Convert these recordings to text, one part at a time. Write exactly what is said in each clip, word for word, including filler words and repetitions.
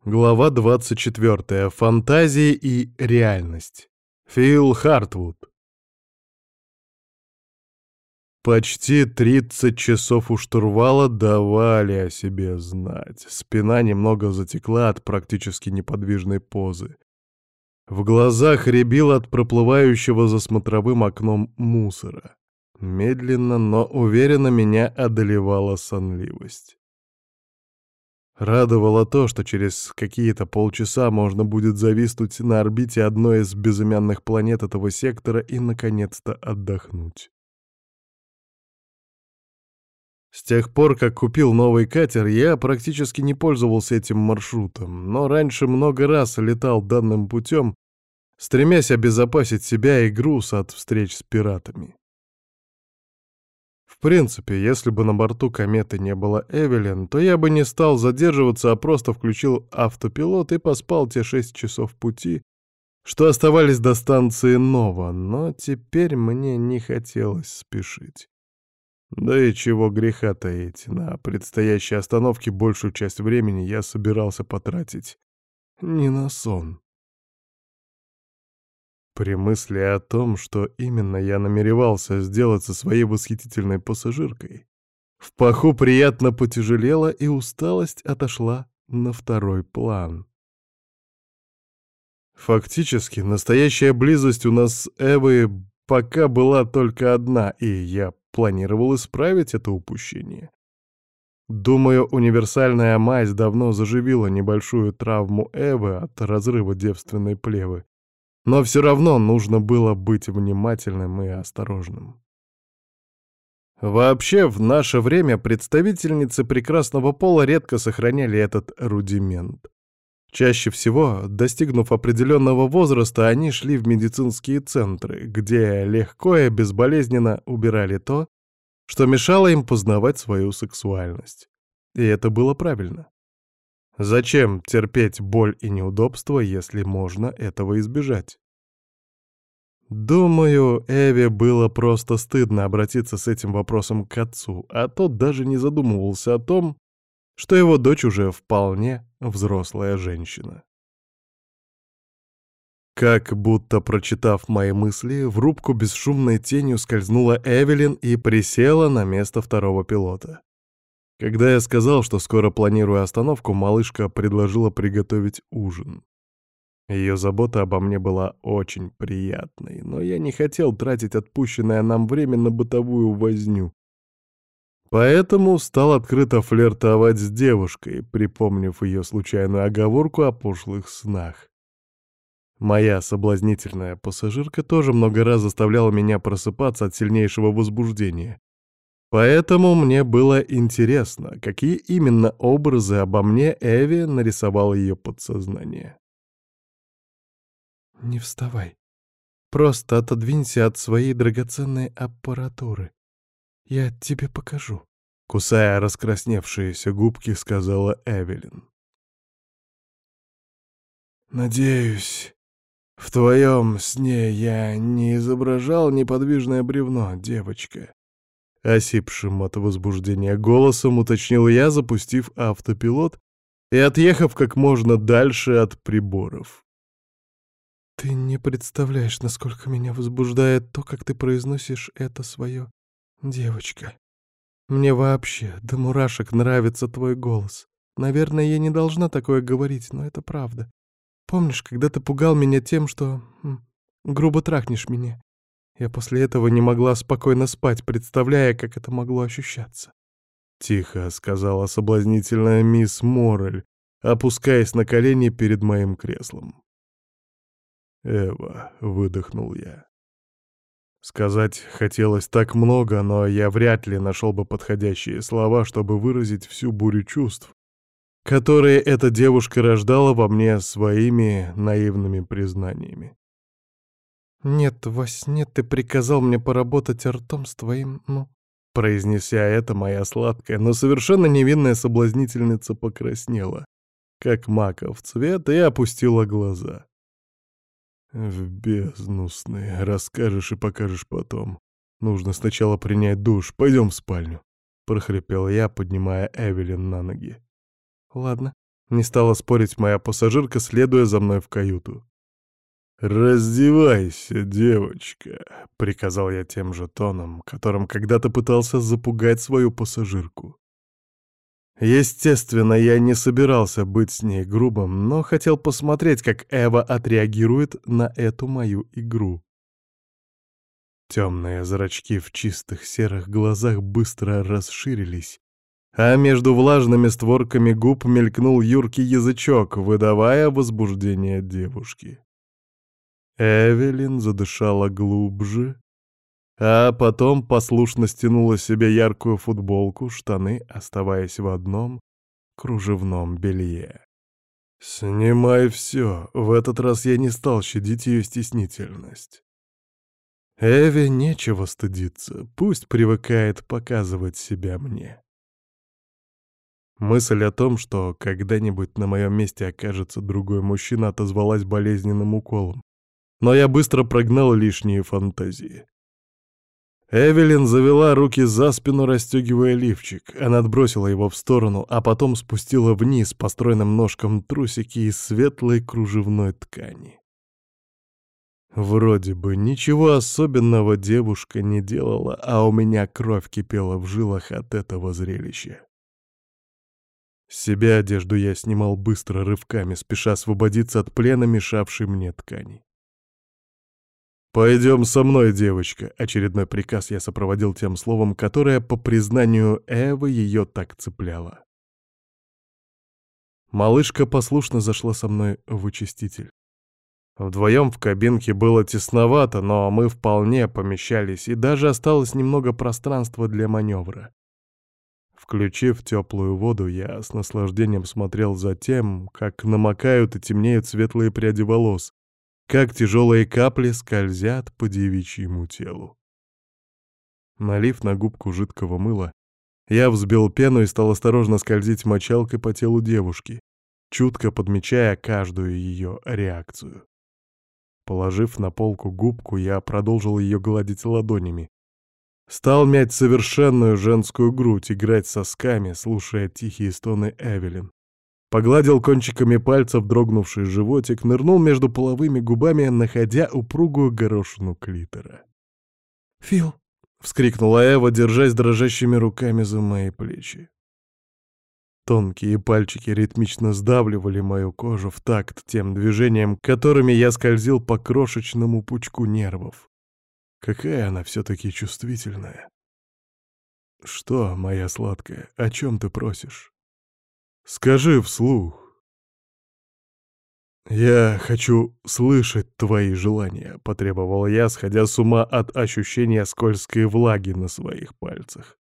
Глава двадцать четвёртая. Фантазии и реальность. Фил Хартвуд. Почти тридцать часов у штурвала давали о себе знать. Спина немного затекла от практически неподвижной позы. В глазах рябило от проплывающего за смотровым окном мусора. Медленно, но уверенно меня одолевала сонливость. Радовало то, что через какие-то полчаса можно будет зависнуть на орбите одной из безымянных планет этого сектора и, наконец-то, отдохнуть. С тех пор, как купил новый катер, я практически не пользовался этим маршрутом, но раньше много раз летал данным путем, стремясь обезопасить себя и груз от встреч с пиратами. В принципе, если бы на борту кометы не было Эвелин, то я бы не стал задерживаться, а просто включил автопилот и поспал те шесть часов пути, что оставались до станции Нова, но теперь мне не хотелось спешить. Да и чего греха таить, на предстоящей остановке большую часть времени я собирался потратить не на сон. При мысли о том, что именно я намеревался сделать со своей восхитительной пассажиркой, в паху приятно потяжелело, и усталость отошла на второй план. Фактически, настоящая близость у нас с Эвой пока была только одна, и я планировал исправить это упущение. Думаю, универсальная мазь давно заживила небольшую травму Эвы от разрыва девственной плевы. Но все равно нужно было быть внимательным и осторожным. Вообще, в наше время представительницы прекрасного пола редко сохраняли этот рудимент. Чаще всего, достигнув определенного возраста, они шли в медицинские центры, где легко и безболезненно убирали то, что мешало им познавать свою сексуальность. И это было правильно. Зачем терпеть боль и неудобства, если можно этого избежать? Думаю, Эве было просто стыдно обратиться с этим вопросом к отцу, а тот даже не задумывался о том, что его дочь уже вполне взрослая женщина. Как будто прочитав мои мысли, в рубку бесшумной тенью скользнула Эвелин и присела на место второго пилота. Когда я сказал, что скоро планирую остановку, малышка предложила приготовить ужин. Ее забота обо мне была очень приятной, но я не хотел тратить отпущенное нам время на бытовую возню. Поэтому стал открыто флиртовать с девушкой, припомнив ее случайную оговорку о пошлых снах. Моя соблазнительная пассажирка тоже много раз заставляла меня просыпаться от сильнейшего возбуждения. Поэтому мне было интересно, какие именно образы обо мне Эви нарисовало ее подсознание. «Не вставай. Просто отодвинься от своей драгоценной аппаратуры. Я тебе покажу», — кусая раскрасневшиеся губки, сказала Эвелин. «Надеюсь, в твоем сне я не изображал неподвижное бревно, девочка», — осипшим от возбуждения голосом уточнил я, запустив автопилот и отъехав как можно дальше от приборов. «Ты не представляешь, насколько меня возбуждает то, как ты произносишь это свое, девочка. Мне вообще до мурашек нравится твой голос. Наверное, я не должна такое говорить, но это правда. Помнишь, когда ты пугал меня тем, что м, грубо трахнешь меня? Я после этого не могла спокойно спать, представляя, как это могло ощущаться». Тихо сказала соблазнительная мисс Моррель, опускаясь на колени перед моим креслом. «Эва», — выдохнул я. Сказать хотелось так много, но я вряд ли нашел бы подходящие слова, чтобы выразить всю бурю чувств, которые эта девушка рождала во мне своими наивными признаниями. «Нет, во сне ты приказал мне поработать ртом с твоим, ну...» Произнеся это, моя сладкая, но совершенно невинная соблазнительница покраснела, как маков цвет, и опустила глаза. «В бездну сны. Расскажешь и покажешь потом. Нужно сначала принять душ. Пойдем в спальню», — прохрипел я, поднимая Эвелин на ноги. «Ладно», Не стала спорить моя пассажирка, следуя за мной в каюту. «Раздевайся, девочка», — приказал я тем же тоном, которым когда-то пытался запугать свою пассажирку. Естественно, я не собирался быть с ней грубым, но хотел посмотреть, как Эва отреагирует на эту мою игру. Темные зрачки в чистых серых глазах быстро расширились, а между влажными створками губ мелькнул юркий язычок, выдавая возбуждение девушки. Эвелин задышала глубже, а потом послушно стянула себе яркую футболку, штаны, оставаясь в одном кружевном белье. «Снимай все!» В этот раз я не стал щадить ее стеснительность. Эве нечего стыдиться, пусть привыкает показывать себя мне. Мысль о том, что когда-нибудь на моем месте окажется другой мужчина, отозвалась болезненным уколом. Но я быстро прогнал лишние фантазии. Эвелин завела руки за спину, расстегивая лифчик. Она отбросила его в сторону, а потом спустила вниз по стройным ножкам трусики из светлой кружевной ткани. Вроде бы ничего особенного девушка не делала, а у меня кровь кипела в жилах от этого зрелища. С себя одежду я снимал быстро, рывками, спеша освободиться от плена, мешавшей мне ткани. «Пойдем со мной, девочка», — очередной приказ я сопроводил тем словом, которое, по признанию Эвы, ее так цепляло. Малышка послушно зашла со мной в очиститель. Вдвоем в кабинке было тесновато, но мы вполне помещались, и даже осталось немного пространства для маневра. Включив теплую воду, я с наслаждением смотрел за тем, как намокают и темнеют светлые пряди волос, как тяжелые капли скользят по девичьему телу. Налив на губку жидкого мыла, я взбил пену и стал осторожно скользить мочалкой по телу девушки, чутко подмечая каждую ее реакцию. Положив на полку губку, я продолжил ее гладить ладонями. Стал мять совершенную женскую грудь, играть сосками, слушая тихие стоны Эвелин. Погладил кончиками пальцев дрогнувший животик, нырнул между половыми губами, находя упругую горошину клитора. «Фил!» — вскрикнула Эва, держась дрожащими руками за мои плечи. Тонкие пальчики ритмично сдавливали мою кожу в такт тем движениям, которыми я скользил по крошечному пучку нервов. Какая она все-таки чувствительная. Что, моя сладкая, о чем ты просишь? Скажи вслух. «Я хочу слышать твои желания», — потребовал я, сходя с ума от ощущения скользкой влаги на своих пальцах.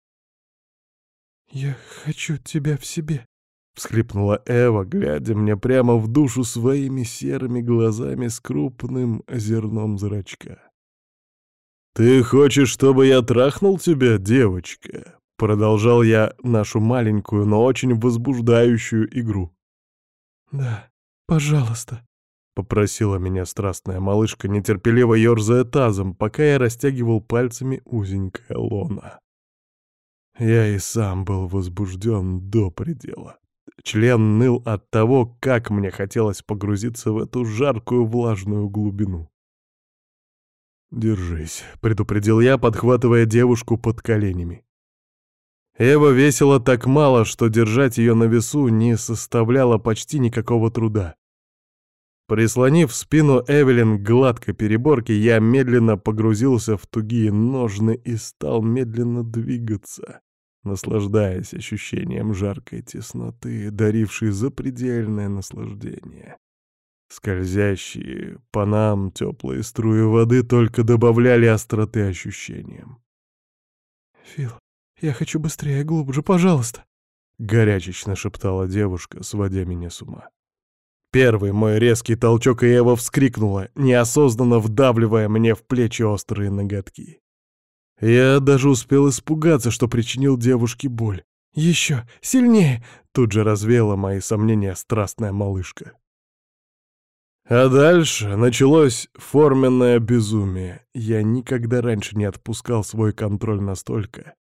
«Я хочу тебя в себе», — всхлипнула Эва, глядя мне прямо в душу своими серыми глазами с крупным зерном зрачка. «Ты хочешь, чтобы я трахнул тебя, девочка?» — продолжал я нашу маленькую, но очень возбуждающую игру. «Да, пожалуйста», — попросила меня страстная малышка, нетерпеливо ерзая тазом, пока я растягивал пальцами узенькое лоно. Я и сам был возбужден до предела. Член ныл от того, как мне хотелось погрузиться в эту жаркую влажную глубину. «Держись», — предупредил я, подхватывая девушку под коленями. Эва весила так мало, что держать ее на весу не составляло почти никакого труда. Прислонив спину Эвелин к гладкой переборке, я медленно погрузился в тугие ножны и стал медленно двигаться, наслаждаясь ощущением жаркой тесноты, дарившей запредельное наслаждение. Скользящие по нам теплые струи воды только добавляли остроты ощущениям. «Фил, я хочу быстрее, глубже, пожалуйста!» — горячечно шептала девушка, сводя меня с ума. Первый мой резкий толчок, и Эва вскрикнула, неосознанно вдавливая мне в плечи острые ноготки. Я даже успел испугаться, что причинил девушке боль. «Еще сильнее!» — тут же развеяла мои сомнения страстная малышка. А дальше началось форменное безумие. Я никогда раньше не отпускал свой контроль настолько,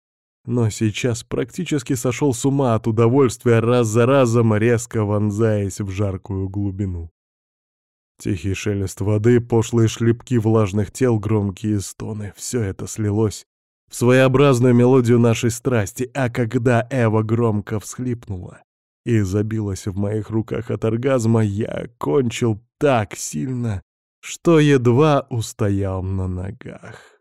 но сейчас практически сошел с ума от удовольствия, раз за разом резко вонзаясь в жаркую глубину. Тихий шелест воды, пошлые шлепки влажных тел, громкие стоны — все это слилось в своеобразную мелодию нашей страсти, а когда Эва громко всхлипнула и забилась в моих руках от оргазма, я кончил так сильно, что едва устоял на ногах.